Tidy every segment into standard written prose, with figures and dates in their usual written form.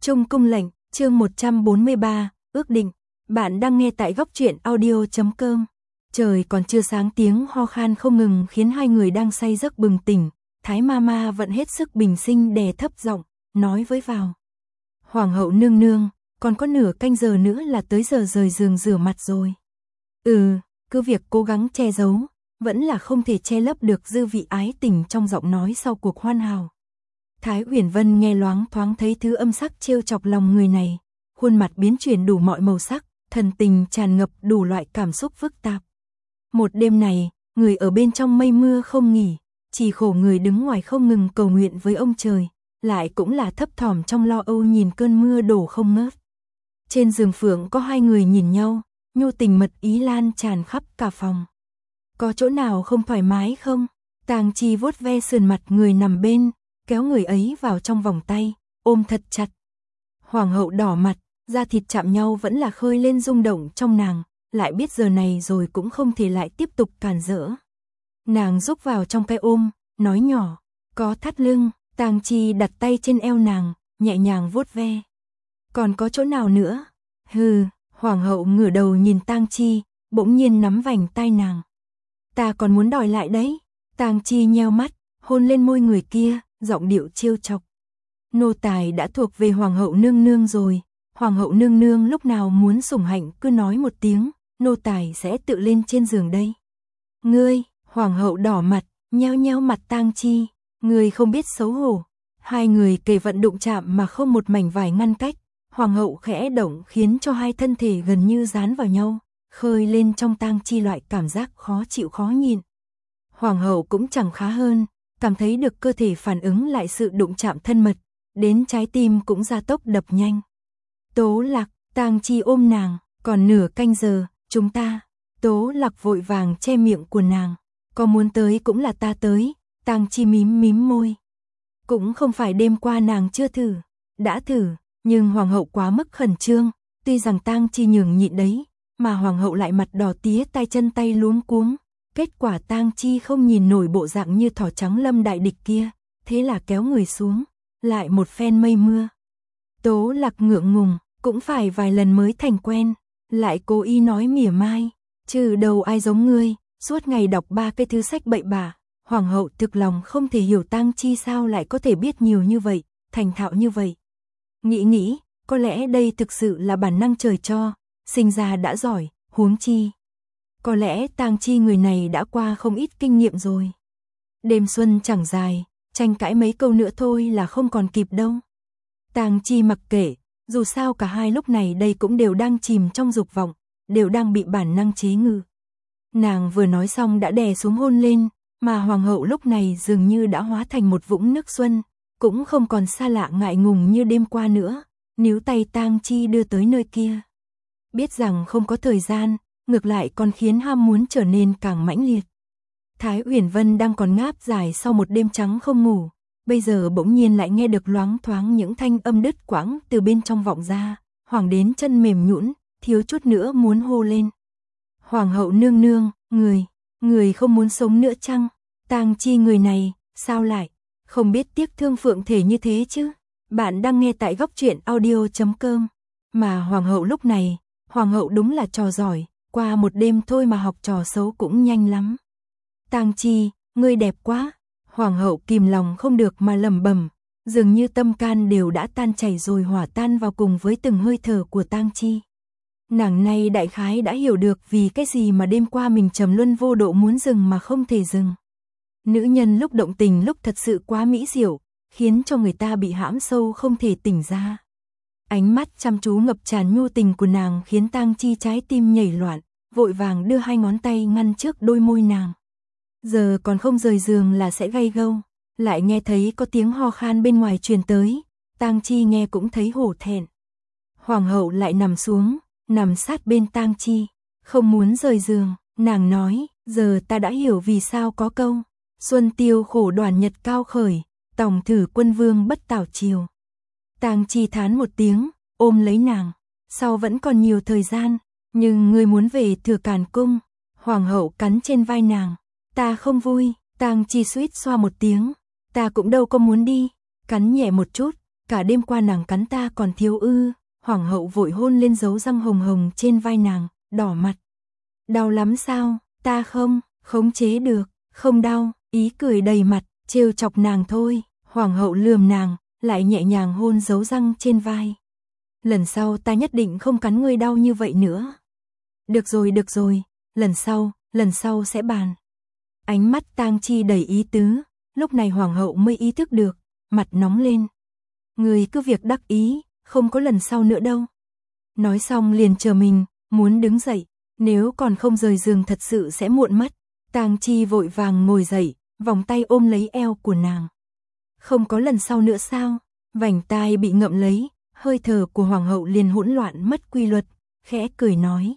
Trung cung lệnh, chương 143, ước định. Bạn đang nghe tại góc truyện audio.com. Trời còn chưa sáng, tiếng ho khan không ngừng khiến hai người đang say giấc bừng tỉnh. Thái Mama vẫn hết sức bình sinh đè thấp giọng, nói với vào. Hoàng hậu nương nương, còn có nửa canh giờ nữa là tới giờ rời giường rửa mặt rồi. Cứ việc cố gắng che giấu, vẫn là không thể che lấp được dư vị ái tình trong giọng nói sau cuộc hoan hào. Thái Uyển Vân nghe loáng thoáng thấy thứ âm sắc trêu chọc lòng người này, khuôn mặt biến chuyển đủ mọi màu sắc, thần tình tràn ngập đủ loại cảm xúc phức tạp. Một đêm này, người ở bên trong mây mưa không nghỉ, chỉ khổ người đứng ngoài không ngừng cầu nguyện với ông trời, lại cũng là thấp thỏm trong lo âu nhìn cơn mưa đổ không ngớt. Trên giường phượng có hai người nhìn nhau, nhu tình mật ý lan tràn khắp cả phòng. Có chỗ nào không thoải mái không? Tang Chi vuốt ve sườn mặt người nằm bên, kéo người ấy vào trong vòng tay, ôm thật chặt. Hoàng hậu đỏ mặt, da thịt chạm nhau vẫn là khơi lên rung động trong nàng, lại biết giờ này rồi cũng không thể lại tiếp tục cản rỡ. Nàng rúc vào trong cái ôm, nói nhỏ, có thắt lưng. Tang Chi đặt tay trên eo nàng, nhẹ nhàng vuốt ve. Còn có chỗ nào nữa? Hoàng hậu ngửa đầu nhìn Tang Chi, bỗng nhiên nắm vành tai nàng. Ta còn muốn đòi lại đấy. Tang Chi nheo mắt, hôn lên môi người kia, giọng điệu trêu chọc. Nô tài đã thuộc về hoàng hậu nương nương rồi, hoàng hậu nương nương lúc nào muốn sủng hạnh cứ nói một tiếng, nô tài sẽ tự lên trên giường đây. Ngươi, hoàng hậu đỏ mặt, nheo nheo mặt Tang Chi, ngươi không biết xấu hổ. Hai người kề vận đụng chạm mà không một mảnh vải ngăn cách, hoàng hậu khẽ động khiến cho hai thân thể gần như dán vào nhau, khơi lên trong Tang Chi loại cảm giác khó chịu khó nhịn. Hoàng hậu cũng chẳng khá hơn, cảm thấy được cơ thể phản ứng lại sự đụng chạm thân mật, đến trái tim cũng gia tốc đập nhanh. Tố Lạc, Tang Chi ôm nàng, còn nửa canh giờ, chúng ta. Tố Lạc vội vàng che miệng của nàng, có muốn tới cũng là ta tới. Tang Chi mím môi. Cũng không phải đêm qua nàng chưa thử, đã thử, nhưng hoàng hậu quá mức khẩn trương, tuy rằng Tang Chi nhường nhịn đấy, mà hoàng hậu lại mặt đỏ tía tay chân tay luống cuống. Kết quả Tang Chi không nhìn nổi bộ dạng như thỏ trắng lâm đại địch kia, thế là kéo người xuống, lại một phen mây mưa. Tố Lạc ngượng ngùng, cũng phải vài lần mới thành quen, lại cố ý nói mỉa mai, trừ đầu ai giống ngươi, suốt ngày đọc ba cái thứ sách bậy bạ. Hoàng hậu thực lòng không thể hiểu Tang Chi sao lại có thể biết nhiều như vậy, thành thạo như vậy. Nghĩ, có lẽ đây thực sự là bản năng trời cho, sinh ra đã giỏi, huống chi. Có lẽ Tang Chi người này đã qua không ít kinh nghiệm rồi. Đêm xuân chẳng dài, tranh cãi mấy câu nữa thôi là không còn kịp đâu. Tang Chi mặc kệ, dù sao cả hai lúc này đây cũng đều đang chìm trong dục vọng, đều đang bị bản năng chế ngự. Nàng vừa nói xong đã đè xuống hôn lên, mà hoàng hậu lúc này dường như đã hóa thành một vũng nước xuân, cũng không còn xa lạ ngại ngùng như đêm qua nữa, níu tay Tang Chi đưa tới nơi kia. Biết rằng không có thời gian, ngược lại còn khiến ham muốn trở nên càng mãnh liệt. Thái Uyển Vân đang còn ngáp dài sau một đêm trắng không ngủ, bây giờ bỗng nhiên lại nghe được loáng thoáng những thanh âm đứt quãng từ bên trong vọng ra, hoảng đến chân mềm nhũn, thiếu chút nữa muốn hô lên. Hoàng hậu nương nương, người không muốn sống nữa chăng? Tang Chi người này, sao lại không biết tiếc thương phượng thể như thế chứ? Bạn đang nghe tại góc truyện audio.com. Mà hoàng hậu lúc này, hoàng hậu đúng là trò giỏi, qua một đêm thôi mà học trò xấu cũng nhanh lắm. Tang Chi, ngươi đẹp quá. Hoàng hậu kìm lòng không được mà lẩm bẩm, dường như tâm can đều đã tan chảy rồi hòa tan vào cùng với từng hơi thở của Tang Chi. Nàng này đại khái đã hiểu được vì cái gì mà đêm qua mình trầm luân vô độ muốn dừng mà không thể dừng. Nữ nhân lúc động tình lúc thật sự quá mỹ diệu, khiến cho người ta bị hãm sâu không thể tỉnh ra. Ánh mắt chăm chú ngập tràn nhu tình của nàng khiến Tang Chi trái tim nhảy loạn, vội vàng đưa hai ngón tay ngăn trước đôi môi nàng. Giờ còn không rời giường là sẽ gay gâu, lại nghe thấy có tiếng ho khan bên ngoài truyền tới, Tang Chi nghe cũng thấy hổ thẹn. Hoàng hậu lại nằm xuống, nằm sát bên Tang Chi, không muốn rời giường, nàng nói, giờ ta đã hiểu vì sao có câu, xuân tiêu khổ đoàn nhật cao khởi, tòng thử quân vương bất tảo chiều. Tang Chi thán một tiếng, ôm lấy nàng, sau vẫn còn nhiều thời gian, nhưng ngươi muốn về Thừa Càn cung. Hoàng hậu cắn trên vai nàng, ta không vui. Tang Chi suýt xoa một tiếng, ta cũng đâu có muốn đi, cắn nhẹ một chút, cả đêm qua nàng cắn ta còn thiếu ư? Hoàng hậu vội hôn lên dấu răng hồng hồng trên vai nàng, đỏ mặt. Đau lắm sao? Ta không khống chế được, không đau, ý cười đầy mặt, trêu chọc nàng thôi. Hoàng hậu lườm nàng, lại nhẹ nhàng hôn dấu răng trên vai. Lần sau ta nhất định không cắn ngươi đau như vậy nữa. Được rồi, lần sau sẽ bàn. Ánh mắt Tang Chi đầy ý tứ, lúc này hoàng hậu mới ý thức được, mặt nóng lên. Ngươi cứ việc đắc ý, không có lần sau nữa đâu. Nói xong liền chờ mình, muốn đứng dậy, nếu còn không rời giường thật sự sẽ muộn mất. Tang Chi vội vàng ngồi dậy, vòng tay ôm lấy eo của nàng. Không có lần sau nữa sao? Vành tai bị ngậm lấy, hơi thở của hoàng hậu liền hỗn loạn mất quy luật, khẽ cười nói.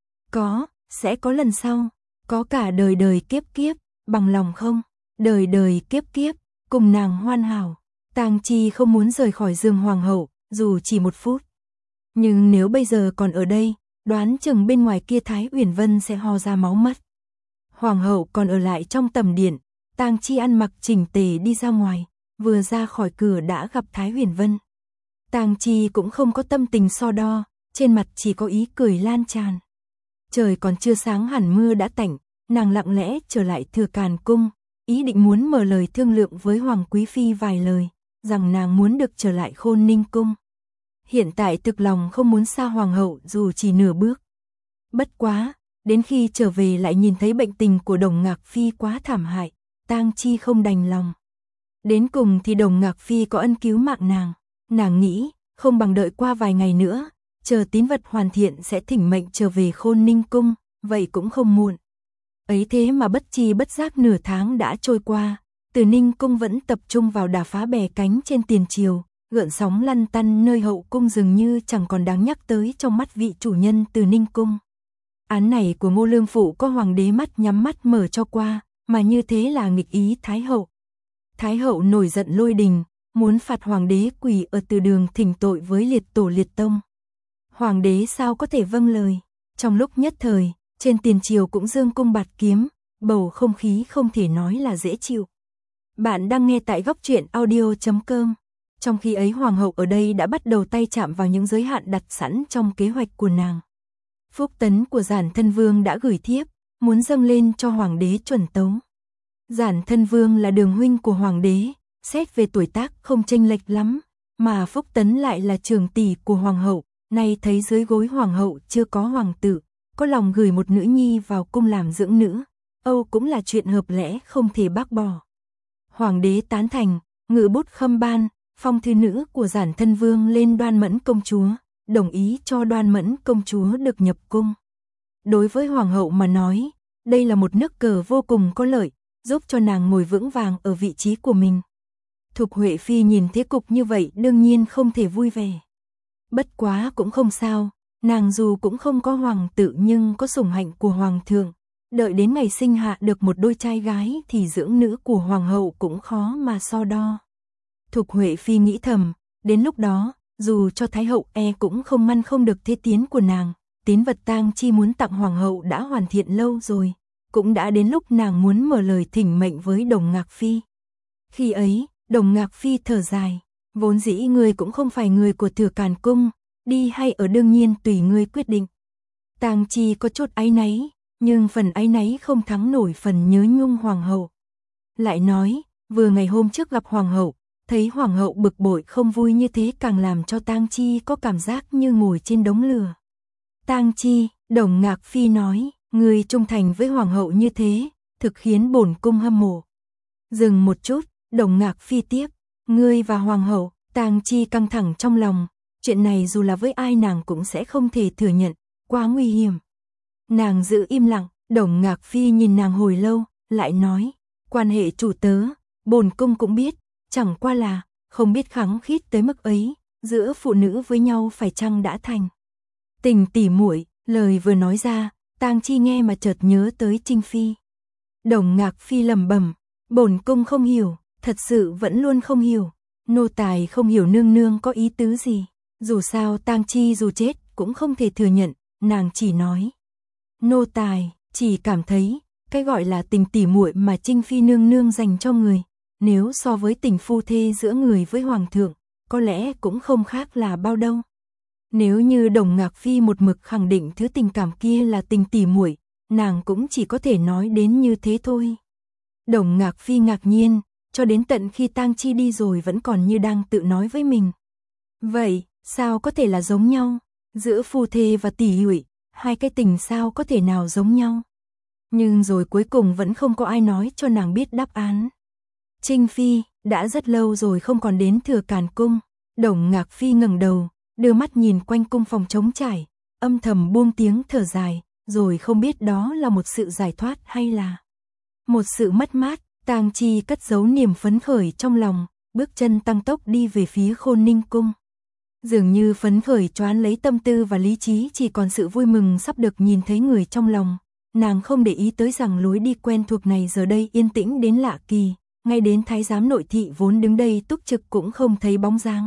Sẽ có lần sau, có cả đời đời kiếp kiếp, bằng lòng không? Đời đời kiếp kiếp, cùng nàng hoàn hảo. Tang Chi không muốn rời khỏi giường hoàng hậu, dù chỉ 1 phút. Nhưng nếu bây giờ còn ở đây, đoán chừng bên ngoài kia Thái Uyển Vân sẽ ho ra máu mất. Hoàng hậu còn ở lại trong tầm điện, Tang Chi ăn mặc chỉnh tề đi ra ngoài, vừa ra khỏi cửa đã gặp Thái Uyển Vân. Tang Chi cũng không có tâm tình so đo, trên mặt chỉ có ý cười lan tràn. Trời còn chưa sáng hẳn mưa đã tạnh, nàng lặng lẽ trở lại Thừa Càn cung, ý định muốn mở lời thương lượng với Hoàng quý phi vài lời, rằng nàng muốn được trở lại Khôn Ninh cung. Hiện tại thực lòng không muốn xa hoàng hậu dù chỉ nửa bước. Bất quá, đến khi trở về lại nhìn thấy bệnh tình của Đồng Ngạc phi quá thảm hại, Tang Chi không đành lòng. Đến cùng thì Đồng Ngạc phi có ân cứu mạng nàng nghĩ, không bằng đợi qua vài ngày nữa, chờ tín vật hoàn thiện sẽ thỉnh mệnh trở về Khôn Ninh cung, vậy cũng không muộn. Ấy thế mà bất chi bất giác nửa tháng đã trôi qua, Từ Ninh cung vẫn tập trung vào đả phá bè cánh trên tiền triều, gợn sóng lăn tăn nơi hậu cung dường như chẳng còn đáng nhắc tới trong mắt vị chủ nhân Từ Ninh cung. Án này của Ngô Lương Phụ có hoàng đế mắt nhắm mắt mở cho qua, mà như thế là nghịch ý Thái hậu. Thái hậu nổi giận lôi đình, muốn phạt hoàng đế quỳ ở từ đường thỉnh tội với liệt tổ liệt tông. Hoàng đế sao có thể vâng lời? Trong lúc nhất thời, trên tiền triều cũng dương cung bạt kiếm, bầu không khí không thể nói là dễ chịu. Bạn đang nghe tại góc truyện audio.com. Trong khi ấy hoàng hậu ở đây đã bắt đầu tay chạm vào những giới hạn đặt sẵn trong kế hoạch của nàng. Phúc tấn của Giản Thân Vương đã gửi thiếp, muốn dâng lên cho hoàng đế chuẩn tấu. Giản Thân Vương là đường huynh của hoàng đế, xét về tuổi tác không chênh lệch lắm, mà Phúc tấn lại là trưởng tỷ của hoàng hậu, nay thấy dưới gối hoàng hậu chưa có hoàng tử, có lòng gửi một nữ nhi vào cung làm dưỡng nữ, Âu cũng là chuyện hợp lẽ không thể bác bỏ. Hoàng đế tán thành, ngự bút khâm ban, phong thư nữ của Giản Thân Vương lên Đoan Mẫn công chúa, đồng ý cho Đoan Mẫn công chúa được nhập cung. Đối với hoàng hậu mà nói, đây là một nước cờ vô cùng có lợi, giúp cho nàng ngồi vững vàng ở vị trí của mình. Thục Huệ Phi nhìn thế cục như vậy đương nhiên không thể vui vẻ. Bất quá cũng không sao, nàng dù cũng không có hoàng tử nhưng có sủng hạnh của hoàng thượng. Đợi đến ngày sinh hạ được một đôi trai gái thì dưỡng nữ của hoàng hậu cũng khó mà so đo. Thục Huệ Phi nghĩ thầm, đến lúc đó, dù cho Thái hậu cũng không ngăn không được thế tiến của nàng, tín vật Tang Chi muốn tặng hoàng hậu đã hoàn thiện lâu rồi, cũng đã đến lúc nàng muốn mở lời thỉnh mệnh với Đồng Ngạc Phi. Khi ấy, Đồng Ngạc Phi thở dài, vốn dĩ ngươi cũng không phải người của Thừa Càn cung, đi hay ở đương nhiên tùy ngươi quyết định. Tang Chi có chút áy náy, nhưng phần áy náy không thắng nổi phần nhớ nhung hoàng hậu. Lại nói, vừa ngày hôm trước gặp hoàng hậu, thấy hoàng hậu bực bội không vui như thế càng làm cho Tang Chi có cảm giác như ngồi trên đống lửa. Tang Chi, Đồng Ngạc Phi nói, ngươi trung thành với hoàng hậu như thế, thực khiến bổn cung hâm mộ. Dừng một chút, Đồng Ngạc Phi tiếp, ngươi và hoàng hậu. Tang Chi căng thẳng trong lòng, chuyện này dù là với ai nàng cũng sẽ không thể thừa nhận, quá nguy hiểm. Nàng giữ im lặng, Đồng Ngạc Phi nhìn nàng hồi lâu, lại nói, quan hệ chủ tớ, bổn cung cũng biết, chẳng qua là, không biết khắng khít tới mức ấy, giữa phụ nữ với nhau phải chăng đã thành tình tỉ muội. Lời vừa nói ra, Tang Chi nghe mà chợt nhớ tới Trinh Phi. Đồng Ngạc Phi lẩm bẩm, bổn cung không hiểu, thật sự vẫn luôn không hiểu, nô tài không hiểu nương nương có ý tứ gì. Dù sao Tang Chi dù chết cũng không thể thừa nhận, nàng chỉ nói, nô tài chỉ cảm thấy cái gọi là tình tỉ muội mà Trinh Phi nương nương dành cho người, nếu so với tình phu thê giữa người với hoàng thượng, có lẽ cũng không khác là bao đâu. Nếu như Đồng Ngạc Phi một mực khẳng định thứ tình cảm kia là tình tỉ muội, nàng cũng chỉ có thể nói đến như thế thôi. Đồng Ngạc Phi ngạc nhiên, cho đến tận khi Tang Chi đi rồi vẫn còn như đang tự nói với mình. Vậy, sao có thể là giống nhau? Giữa phu thê và tỷ muội, hai cái tình sao có thể nào giống nhau? Nhưng rồi cuối cùng vẫn không có ai nói cho nàng biết đáp án. Trinh Phi, đã rất lâu rồi không còn đến Thừa Càn Cung. Đồng Ngạc Phi ngẩng đầu, đưa mắt nhìn quanh cung phòng trống trải, âm thầm buông tiếng thở dài, rồi không biết đó là một sự giải thoát hay là một sự mất mát. Tang Chi cất giấu niềm phấn khởi trong lòng, bước chân tăng tốc đi về phía Khôn Ninh Cung. Dường như phấn khởi choán lấy tâm tư và lý trí, chỉ còn sự vui mừng sắp được nhìn thấy người trong lòng. Nàng không để ý tới rằng lối đi quen thuộc này giờ đây yên tĩnh đến lạ kỳ, ngay đến thái giám nội thị vốn đứng đây túc trực cũng không thấy bóng dáng.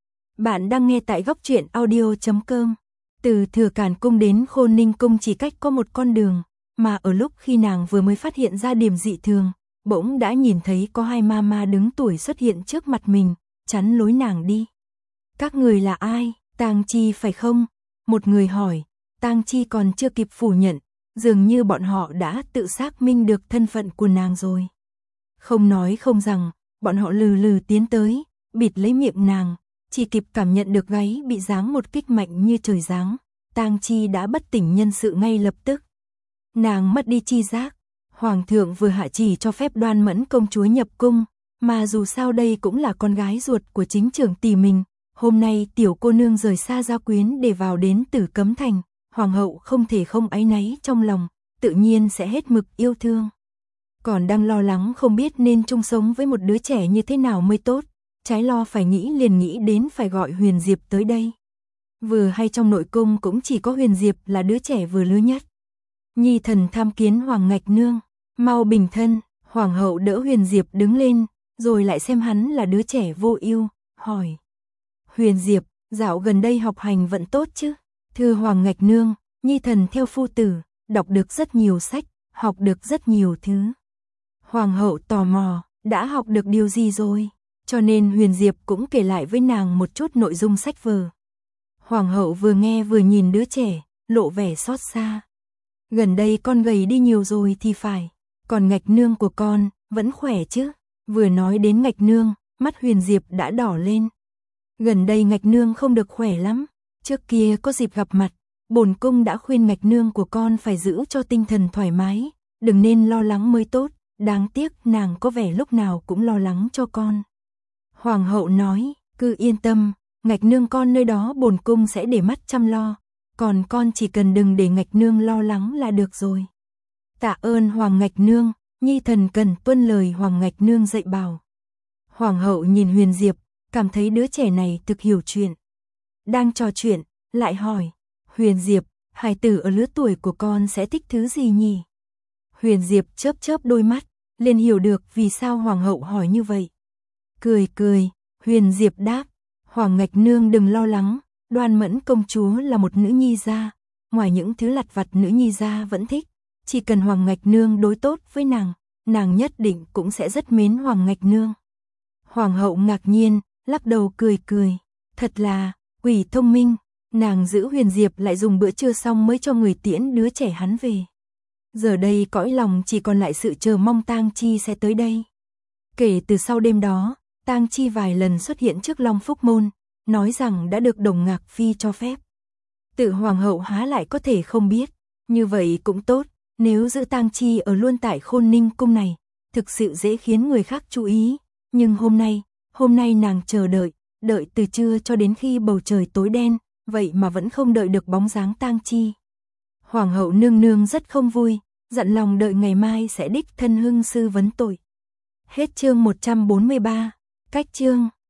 Bạn đang nghe tại góc truyện audio.com. Từ Thừa Càn Cung đến Khôn Ninh Cung chỉ cách có một con đường, mà ở lúc khi nàng vừa mới phát hiện ra điểm dị thường, bỗng đã nhìn thấy có hai ma ma đứng tuổi xuất hiện trước mặt mình, chắn lối nàng đi. Các người là ai? Tang Chi phải không? Một người hỏi. Tang Chi còn chưa kịp phủ nhận, dường như bọn họ đã tự xác minh được thân phận của nàng rồi. Không nói không rằng, bọn họ lừ lừ tiến tới, bịt lấy miệng nàng, chỉ kịp cảm nhận được gáy bị giáng một kích mạnh như trời giáng. Tang Chi đã bất tỉnh nhân sự ngay lập tức. Nàng mất đi chi giác. Hoàng thượng vừa hạ chỉ cho phép Đoan Mẫn công chúa nhập cung, mà dù sao đây cũng là con gái ruột của chính trưởng tỷ mình. Hôm nay tiểu cô nương rời xa gia quyến để vào đến Tử Cấm Thành, hoàng hậu không thể không áy náy trong lòng, tự nhiên sẽ hết mực yêu thương. Còn đang lo lắng không biết nên chung sống với một đứa trẻ như thế nào mới tốt, trái lo phải nghĩ liền nghĩ đến phải gọi Huyền Diệp tới đây. Vừa hay trong nội cung cũng chỉ có Huyền Diệp là đứa trẻ vừa lứa nhất. Nhi thần tham kiến Hoàng Ngạch Nương, mau bình thân. Hoàng hậu đỡ Huyền Diệp đứng lên, rồi lại xem hắn là đứa trẻ vô ưu, hỏi. Huyền Diệp, dạo gần đây học hành vẫn tốt chứ? Thưa Hoàng Ngạch Nương, Nhi thần theo phu tử, đọc được rất nhiều sách, học được rất nhiều thứ. Hoàng hậu tò mò, đã học được điều gì rồi? Cho nên Huyền Diệp cũng kể lại với nàng một chút nội dung sách vở. Hoàng hậu vừa nghe vừa nhìn đứa trẻ, lộ vẻ xót xa. Gần đây con gầy đi nhiều rồi thì phải, còn Ngạch Nương của con vẫn khỏe chứ? Vừa nói đến Ngạch Nương, mắt Huyền Diệp đã đỏ lên. Gần đây Ngạch Nương không được khỏe lắm, trước kia có dịp gặp mặt, bổn cung đã khuyên Ngạch Nương của con phải giữ cho tinh thần thoải mái, đừng nên lo lắng mới tốt, đáng tiếc nàng có vẻ lúc nào cũng lo lắng cho con. Hoàng hậu nói, cứ yên tâm, Ngạch Nương con nơi đó bổn cung sẽ để mắt chăm lo, còn con chỉ cần đừng để Ngạch Nương lo lắng là được rồi. Tạ ơn Hoàng Ngạch Nương, Nhi thần cần tuân lời Hoàng Ngạch Nương dạy bảo. Hoàng hậu nhìn Huyền Diệp, cảm thấy đứa trẻ này thực hiểu chuyện. Đang trò chuyện, lại hỏi, Huyền Diệp, hài tử ở lứa tuổi của con sẽ thích thứ gì nhỉ? Huyền Diệp chớp chớp đôi mắt, liền hiểu được vì sao Hoàng hậu hỏi như vậy. Cười cười, Huyền Diệp đáp, Hoàng Ngạch Nương đừng lo lắng, Đoan Mẫn công chúa là một nữ nhi gia, ngoài những thứ lặt vặt nữ nhi gia vẫn thích, chỉ cần Hoàng Ngạch Nương đối tốt với nàng nhất định cũng sẽ rất mến Hoàng Ngạch Nương. Hoàng hậu ngạc nhiên, lắc đầu cười cười, thật là quỷ thông minh, nàng giữ Huyền Diệp lại dùng bữa trưa xong mới cho người tiễn đứa trẻ hắn về. Giờ đây cõi lòng chỉ còn lại sự chờ mong Tang Chi sẽ tới đây. Kể từ sau đêm đó, Tang Chi vài lần xuất hiện trước Long Phúc Môn, nói rằng đã được Đồng Ngạc Phi cho phép. Tự hoàng hậu há lại có thể không biết, như vậy cũng tốt, nếu giữ Tang Chi ở luôn tại Khôn Ninh Cung này, thực sự dễ khiến người khác chú ý, nhưng hôm nay nàng chờ đợi từ trưa cho đến khi bầu trời tối đen, vậy mà vẫn không đợi được bóng dáng Tang Chi. Hoàng hậu nương nương rất không vui, dặn lòng đợi ngày mai sẽ đích thân hưng sư vấn tội. Hết chương 143, cách chương